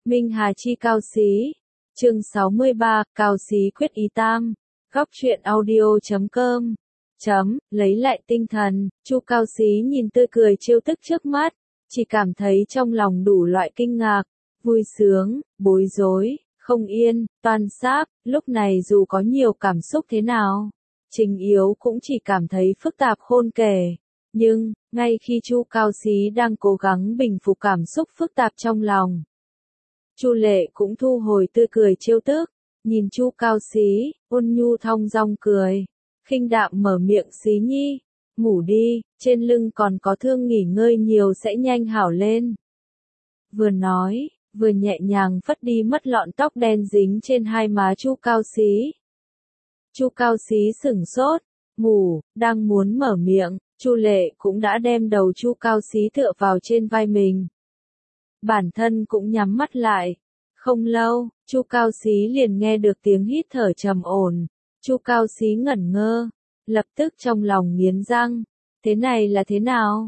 Minh Hà chi cao xí. Chương 63, cao xí quyết ý tam. Góc truyện audio.com. Lấy lại tinh thần, Chu Cao Xí nhìn tươi cười trêu tức trước mắt, chỉ cảm thấy trong lòng đủ loại kinh ngạc, vui sướng, bối rối, không yên, toan sáp, lúc này dù có nhiều cảm xúc thế nào, Trình Yếu cũng chỉ cảm thấy phức tạp khôn kể. Nhưng, ngay khi Chu Cao Xí đang cố gắng bình phục cảm xúc phức tạp trong lòng, Chu Lệ cũng thu hồi tươi cười trêu tức, nhìn Chu Cao Xí, ôn nhu thong dong cười, khinh đạm mở miệng, Xí nhi, ngủ đi, trên lưng còn có thương, nghỉ ngơi nhiều sẽ nhanh hảo lên. Vừa nói, vừa nhẹ nhàng phất đi mất lọn tóc đen dính trên hai má Chu Cao Xí. Chu Cao Xí sửng sốt, ngủ, đang muốn mở miệng, Chu Lệ cũng đã đem đầu Chu Cao Xí tựa vào trên vai mình. Bản thân cũng nhắm mắt lại. Không lâu, Chu Cao Xí liền nghe được tiếng hít thở trầm ổn. Chu Cao Xí ngẩn ngơ, lập tức trong lòng nghiến răng. Thế này là thế nào?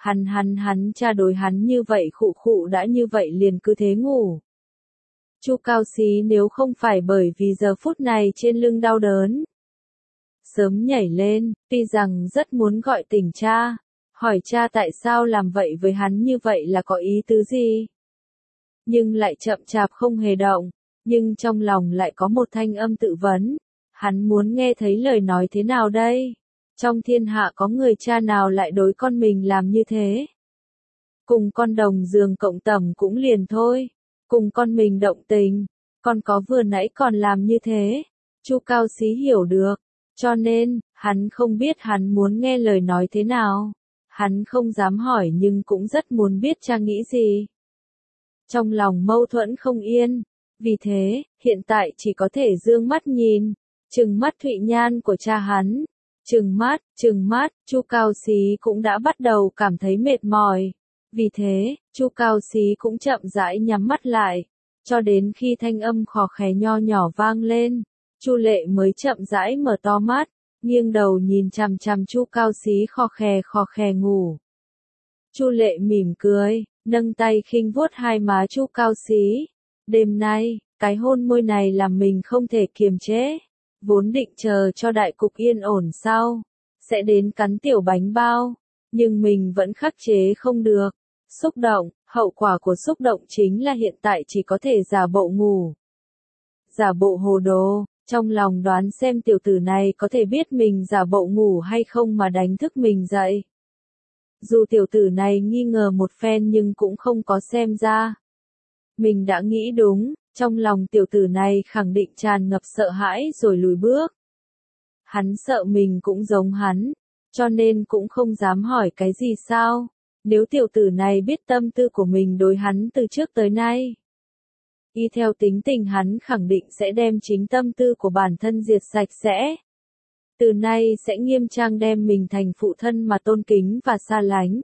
Hắn cha đối hắn như vậy khụ khụ đã như vậy liền cứ thế ngủ. Chu Cao Xí nếu không phải bởi vì giờ phút này trên lưng đau đớn, sớm nhảy lên, tuy rằng rất muốn gọi tỉnh cha, hỏi cha tại sao làm vậy với hắn như vậy là có ý tứ gì. Nhưng lại chậm chạp không hề động, nhưng trong lòng lại có một thanh âm tự vấn, hắn muốn nghe thấy lời nói thế nào đây? Trong thiên hạ có người cha nào lại đối con mình làm như thế? Cùng con đồng giường cộng tầm cũng liền thôi, cùng con mình động tình, con có vừa nãy còn làm như thế. Chu Cao Xí hiểu được, cho nên, hắn không biết hắn muốn nghe lời nói thế nào. Hắn không dám hỏi nhưng cũng rất muốn biết cha nghĩ gì. Trong lòng mâu thuẫn không yên, vì thế, hiện tại chỉ có thể dương mắt nhìn, trừng mắt Thụy Nhan của cha hắn. Trừng mắt, Chu Cao Xí cũng đã bắt đầu cảm thấy mệt mỏi. Vì thế, Chu Cao Xí cũng chậm rãi nhắm mắt lại, cho đến khi thanh âm khò khè nho nhỏ vang lên, Chu Lệ mới chậm rãi mở to mắt, nghiêng đầu nhìn chằm chằm Chu Cao Xí khò khè ngủ. Chu Lệ mỉm cười, nâng tay khinh vuốt hai má Chu Cao Xí. Đêm nay, cái hôn môi này làm mình không thể kiềm chế. Vốn định chờ cho đại cục yên ổn sau, sẽ đến cắn tiểu bánh bao, nhưng mình vẫn khắc chế không được. Xúc động, hậu quả của xúc động chính là hiện tại chỉ có thể giả bộ ngủ. Giả bộ hồ đồ, trong lòng đoán xem tiểu tử này có thể biết mình giả bộ ngủ hay không mà đánh thức mình dậy. Dù tiểu tử này nghi ngờ một phen nhưng cũng không có xem ra. Mình đã nghĩ đúng, trong lòng tiểu tử này khẳng định tràn ngập sợ hãi rồi lùi bước. Hắn sợ mình cũng giống hắn, cho nên cũng không dám hỏi cái gì sao. Nếu tiểu tử này biết tâm tư của mình đối hắn từ trước tới nay, y theo tính tình hắn khẳng định sẽ đem chính tâm tư của bản thân diệt sạch sẽ. Từ nay sẽ nghiêm trang đem mình thành phụ thân mà tôn kính và xa lánh.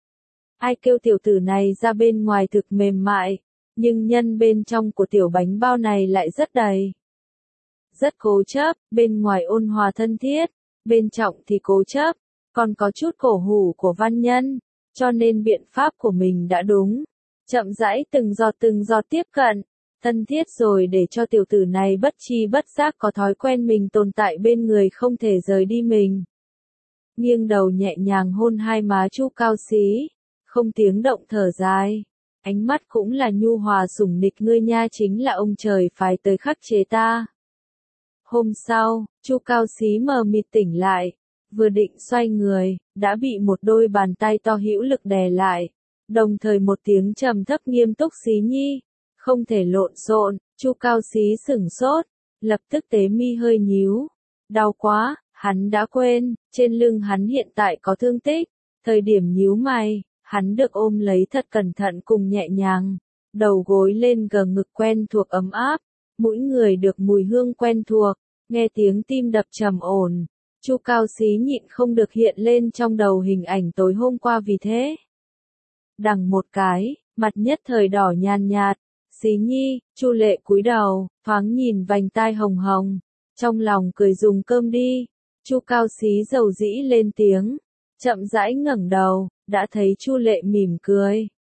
Ai kêu tiểu tử này ra bên ngoài thực mềm mại, nhưng nhân bên trong của tiểu bánh bao này lại rất đầy. Rất cố chấp, bên ngoài ôn hòa thân thiết, bên trong thì cố chấp, còn có chút cổ hủ của văn nhân, cho nên biện pháp của mình đã đúng. Chậm rãi từng giọt tiếp cận, thân thiết rồi để cho tiểu tử này bất chi bất giác có thói quen mình tồn tại bên người không thể rời đi mình. Nghiêng đầu nhẹ nhàng hôn hai má Chu Cao Xí, không tiếng động thở dài. Ánh mắt cũng là nhu hòa sủng nịch, ngươi nha chính là ông trời phái tới khắc chế ta. Hôm sau, Chu Cao Xí mờ mịt tỉnh lại, vừa định xoay người, đã bị một đôi bàn tay to hữu lực đè lại, đồng thời một tiếng trầm thấp nghiêm túc, Xí nhi, không thể lộn xộn. Chu Cao Xí sửng sốt, lập tức tế mi hơi nhíu, đau quá, hắn đã quên, trên lưng hắn hiện tại có thương tích, thời điểm nhíu mày. Hắn được ôm lấy thật cẩn thận cùng nhẹ nhàng, đầu gối lên gờ ngực quen thuộc ấm áp, mũi người được mùi hương quen thuộc, nghe tiếng tim đập trầm ổn. Chu Cao Xí nhịn không được hiện lên trong đầu hình ảnh tối hôm qua, vì thế đằng một cái, mặt nhất thời đỏ nhàn nhạt. Xí nhi, Chu Lệ cúi đầu, thoáng nhìn vành tai hồng hồng, trong lòng cười, dùng cơm đi. Chu Cao Xí dầu dĩ lên tiếng, chậm rãi ngẩng đầu. Đã thấy Chu Lệ mỉm cười,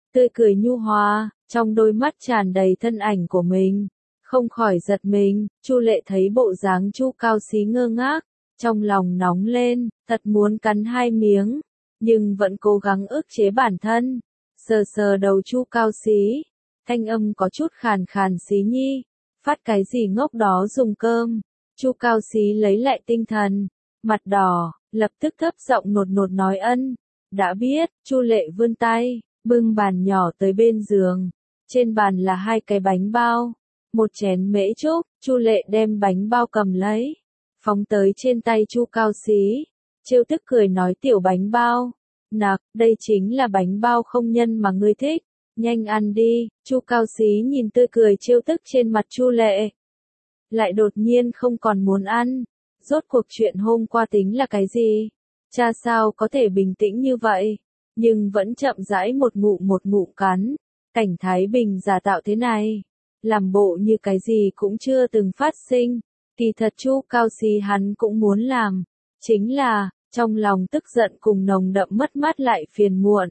tươi cười nhu hòa, trong đôi mắt tràn đầy thân ảnh của mình. Không khỏi giật mình, Chu Lệ thấy bộ dáng Chu Cao Xí ngơ ngác, trong lòng nóng lên, thật muốn cắn hai miếng, nhưng vẫn cố gắng ức chế bản thân. Sờ sờ đầu Chu Cao Xí, thanh âm có chút khàn khàn, Xí nhi, phát cái gì ngốc đó dùng cơm. Chu Cao Xí lấy lại tinh thần, mặt đỏ, lập tức thấp giọng nột nột nói ân, đã biết. Chu Lệ vươn tay, bưng bàn nhỏ tới bên giường, trên bàn là hai cái bánh bao, một chén mễ trúc. Chu Lệ đem bánh bao cầm lấy, phóng tới trên tay Chu Cao Xí, trêu tức cười nói tiểu bánh bao, nặc, đây chính là bánh bao không nhân mà ngươi thích, nhanh ăn đi. Chu Cao Xí nhìn tươi cười trêu tức trên mặt Chu Lệ, lại đột nhiên không còn muốn ăn. Rốt cuộc chuyện hôm qua tính là cái gì? Cha sao có thể bình tĩnh như vậy? Nhưng vẫn chậm rãi một ngụm cắn. Cảnh thái bình giả tạo thế này, làm bộ như cái gì cũng chưa từng phát sinh. Kỳ thật Chu Cao Xí hắn cũng muốn làm, chính là, trong lòng tức giận cùng nồng đậm mất mát lại phiền muộn.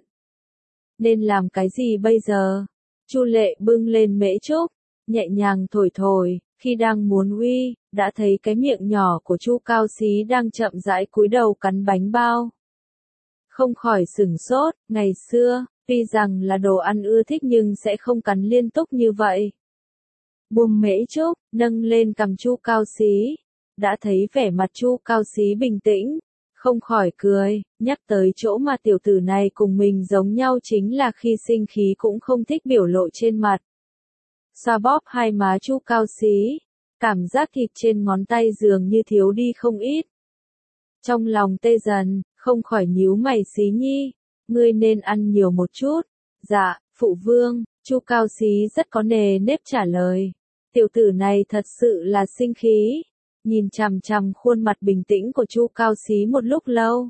Nên làm cái gì bây giờ? Chu Lệ bưng lên mễ trúc, nhẹ nhàng thổi thổi, khi đang muốn uy, đã thấy cái miệng nhỏ của Chu Cao Xí đang chậm rãi cúi đầu cắn bánh bao. Không khỏi sửng sốt, ngày xưa, tuy rằng là đồ ăn ưa thích nhưng sẽ không cắn liên tục như vậy. Buông mễ trúc, nâng lên cằm Chu Cao Xí, đã thấy vẻ mặt Chu Cao Xí bình tĩnh, không khỏi cười, nhắc tới chỗ mà tiểu tử này cùng mình giống nhau chính là khi sinh khí cũng không thích biểu lộ trên mặt. Xoa bóp hai má Chu Cao Xí, cảm giác thịt trên ngón tay dường như thiếu đi không ít. Trong lòng tê dần, không khỏi nhíu mày, Xí nhi, ngươi nên ăn nhiều một chút. Dạ, phụ vương. Chu Cao Xí rất có nề nếp trả lời. Tiểu tử này thật sự là sinh khí. Nhìn chằm chằm khuôn mặt bình tĩnh của Chu Cao Xí một lúc lâu.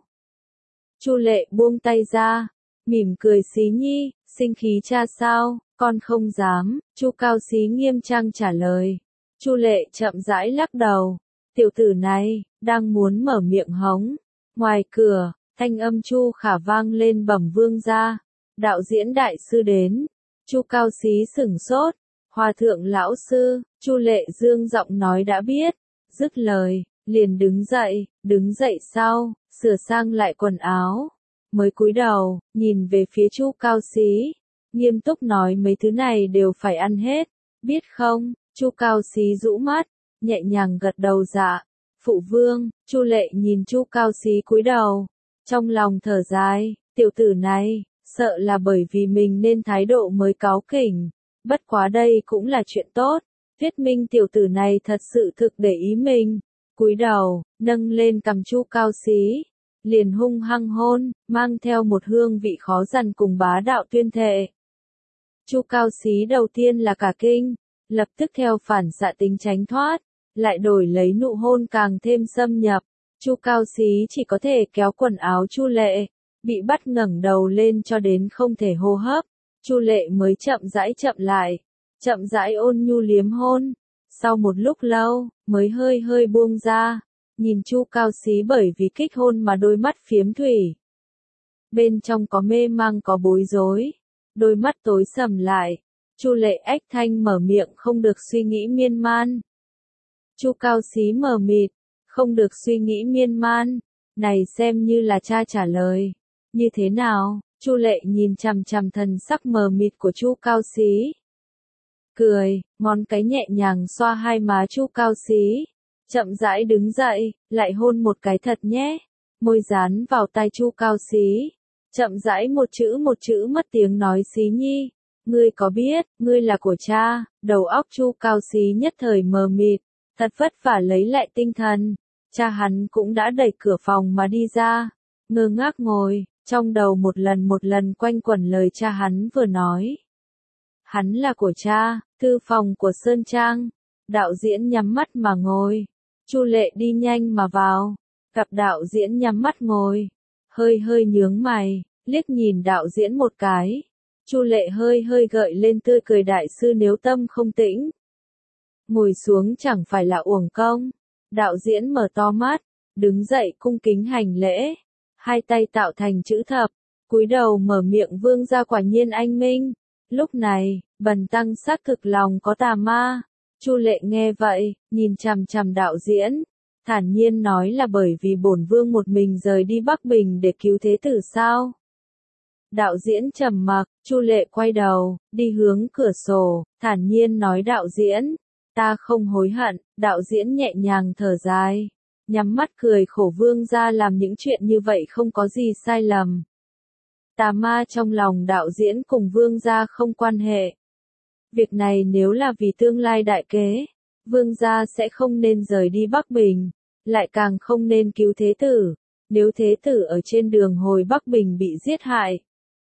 Chu Lệ buông tay ra, mỉm cười, Xí nhi, sinh khí cha sao? Con không dám. Chu Cao Xí nghiêm trang trả lời. Chu Lệ chậm rãi lắc đầu. Tiểu tử này đang muốn mở miệng hống. Ngoài cửa, thanh âm Chu Khả vang lên, bẩm vương gia, đạo diễn đại sư đến. Chu Cao Xí sửng sốt. Hòa thượng lão sư. Chu Lệ dương giọng nói đã biết. Dứt lời, liền đứng dậy sau, sửa sang lại quần áo, mới cúi đầu, nhìn về phía Chu Cao Xí, nghiêm túc nói mấy thứ này đều phải ăn hết, biết không? Chu Cao Xí rũ mắt, nhẹ nhàng gật đầu dạ, phụ vương. Chu Lệ nhìn Chu Cao Xí cúi đầu, trong lòng thở dài, tiểu tử này, sợ là bởi vì mình nên thái độ mới cáu kỉnh, bất quá đây cũng là chuyện tốt. Thuyết minh tiểu tử này thật sự thực để ý mình. Cúi đầu, nâng lên cằm Chu Cao Xí, liền hung hăng hôn, mang theo một hương vị khó dằn cùng bá đạo tuyên thệ. Chu Cao Xí đầu tiên là cả kinh, lập tức theo phản xạ tính tránh thoát, lại đổi lấy nụ hôn càng thêm xâm nhập. Chu Cao Xí chỉ có thể kéo quần áo Chu Lệ, bị bắt ngẩng đầu lên cho đến không thể hô hấp. Chu Lệ mới chậm rãi ôn nhu liếm hôn, sau một lúc lâu, mới hơi buông ra, nhìn Chu Cao Xí bởi vì kích hôn mà đôi mắt phiếm thủy. Bên trong có mê mang có bối rối, đôi mắt tối sầm lại, Chu Lệ ách thanh mở miệng, không được suy nghĩ miên man. Chu Cao Xí mờ mịt, không được suy nghĩ miên man, này xem như là cha trả lời, như thế nào? Chu Lệ nhìn chằm chằm thần sắc mờ mịt của Chu Cao Xí. Cười, ngón cái nhẹ nhàng xoa hai má Chu Cao Xí. Chậm rãi đứng dậy, lại hôn một cái thật nhé. Môi dán vào tai Chu Cao Xí. Chậm rãi một chữ mất tiếng nói, Xí nhi, ngươi có biết, ngươi là của cha. Đầu óc Chu Cao Xí nhất thời mờ mịt, thật vất vả lấy lại tinh thần. Cha hắn cũng đã đẩy cửa phòng mà đi ra. Ngơ ngác ngồi, trong đầu một lần quanh quẩn lời cha hắn vừa nói. Hắn là của cha, thư phòng của Sơn Trang. Đạo diễn nhắm mắt mà ngồi. Chu Lệ đi nhanh mà vào, gặp đạo diễn nhắm mắt ngồi, hơi nhướng mày, liếc nhìn đạo diễn một cái. Chu Lệ hơi gợi lên tươi cười, đại sư nếu tâm không tĩnh, ngồi xuống chẳng phải là uổng công. Đạo diễn mở to mắt, đứng dậy cung kính hành lễ, hai tay tạo thành chữ thập, Cúi đầu mở miệng Vương gia quả nhiên anh minh. Lúc này, Bần tăng xác thực lòng có tà ma. Chu Lệ nghe vậy, nhìn chằm chằm đạo diễn, thản nhiên nói là bởi vì bổn vương một mình rời đi Bắc Bình để cứu thế tử sao? Đạo diễn trầm mặc, Chu Lệ quay đầu, đi hướng cửa sổ, thản nhiên nói đạo diễn, ta không hối hận. Đạo diễn nhẹ nhàng thở dài, nhắm mắt cười khổ, Vương gia làm những chuyện như vậy không có gì sai lầm. Tà ma trong lòng đạo diễn cùng Vương gia không quan hệ. Việc này nếu là vì tương lai đại kế, Vương gia sẽ không nên rời đi Bắc Bình, lại càng không nên cứu thế tử, nếu thế tử ở trên đường hồi Bắc Bình bị giết hại.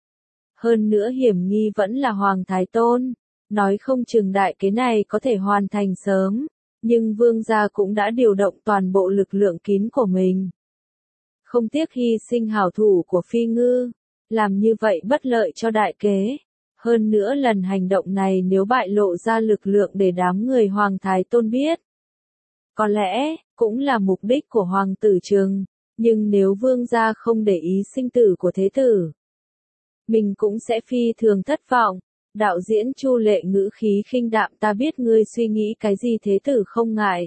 Hơn nữa hiểm nghi vẫn là Hoàng Thái Tôn, nói không chừng đại kế này có thể hoàn thành sớm, nhưng Vương gia cũng đã điều động toàn bộ lực lượng kín của mình. Không tiếc hy sinh hảo thủ của Phi Ngư, làm như vậy bất lợi cho đại kế. Hơn nữa lần hành động này nếu bại lộ ra lực lượng để đám người Hoàng Thái Tôn biết, có lẽ, cũng là mục đích của Hoàng tử Trừng, nhưng nếu Vương gia không để ý sinh tử của thế tử, mình cũng sẽ phi thường thất vọng. Đạo diễn Chu Lệ ngữ khí khinh đạm, ta biết ngươi suy nghĩ cái gì, thế tử không ngại.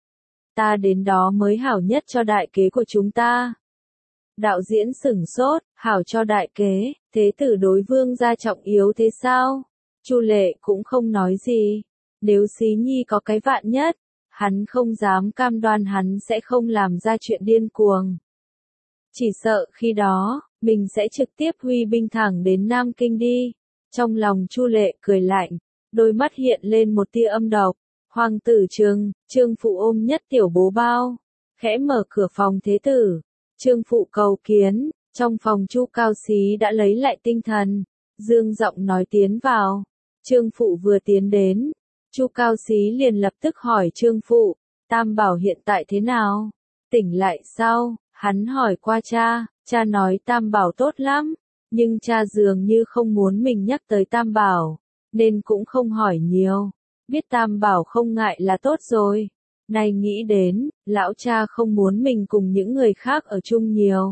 Ta đến đó mới hảo nhất cho đại kế của chúng ta. Đạo diễn sửng sốt, hảo cho đại kế, thế tử đối Vương gia trọng yếu thế sao? Chu Lệ cũng không nói gì. Nếu Xí Nhi có cái vạn nhất, hắn không dám cam đoan hắn sẽ không làm ra chuyện điên cuồng. Chỉ sợ khi đó, mình sẽ trực tiếp huy binh thẳng đến Nam Kinh đi. Trong lòng Chu Lệ cười lạnh, đôi mắt hiện lên một tia âm độc. Hoàng tử Trừng, Trương phụ ôm nhất tiểu bố bao, khẽ mở cửa phòng thế tử. Trương phụ cầu kiến, trong phòng Chu Cao Xí đã lấy lại tinh thần, dương giọng nói tiến vào. Trương phụ vừa tiến đến, Chu Cao Xí liền lập tức hỏi Trương phụ, Tam Bảo hiện tại thế nào? Tỉnh lại sao? Hắn hỏi qua cha, cha nói Tam Bảo tốt lắm, nhưng cha dường như không muốn mình nhắc tới Tam Bảo, nên cũng không hỏi nhiều. Biết Tam Bảo không ngại là tốt rồi. Này nghĩ đến, lão cha không muốn mình cùng những người khác ở chung nhiều.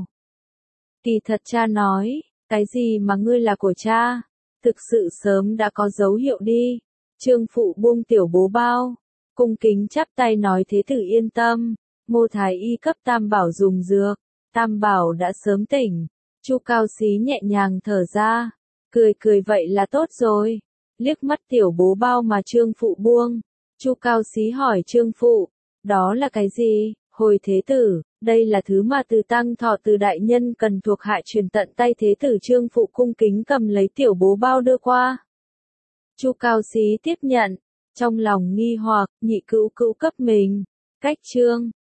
Kỳ thật cha nói, cái gì mà ngươi là của cha, thực sự sớm đã có dấu hiệu đi. Trương phụ buông tiểu bố bao, cung kính chắp tay nói thế tử yên tâm, Ngô Thái Y cấp Tam Bảo dùng dược, Tam Bảo đã sớm tỉnh. Chu Cao Xí nhẹ nhàng thở ra, cười cười vậy là tốt rồi. Liếc mắt tiểu bố bao mà Trương phụ buông, Chu Cao Xí hỏi Trương phụ, đó là cái gì? Hồi thế tử, đây là thứ mà từ Tăng Thọ từ đại nhân cần thuộc hạ truyền tận tay thế tử. Trương phụ cung kính cầm lấy tiểu bố bao đưa qua. Chu Cao Xí tiếp nhận, trong lòng nghi hoặc, nhị cữu cữu cấp mình, cách Trương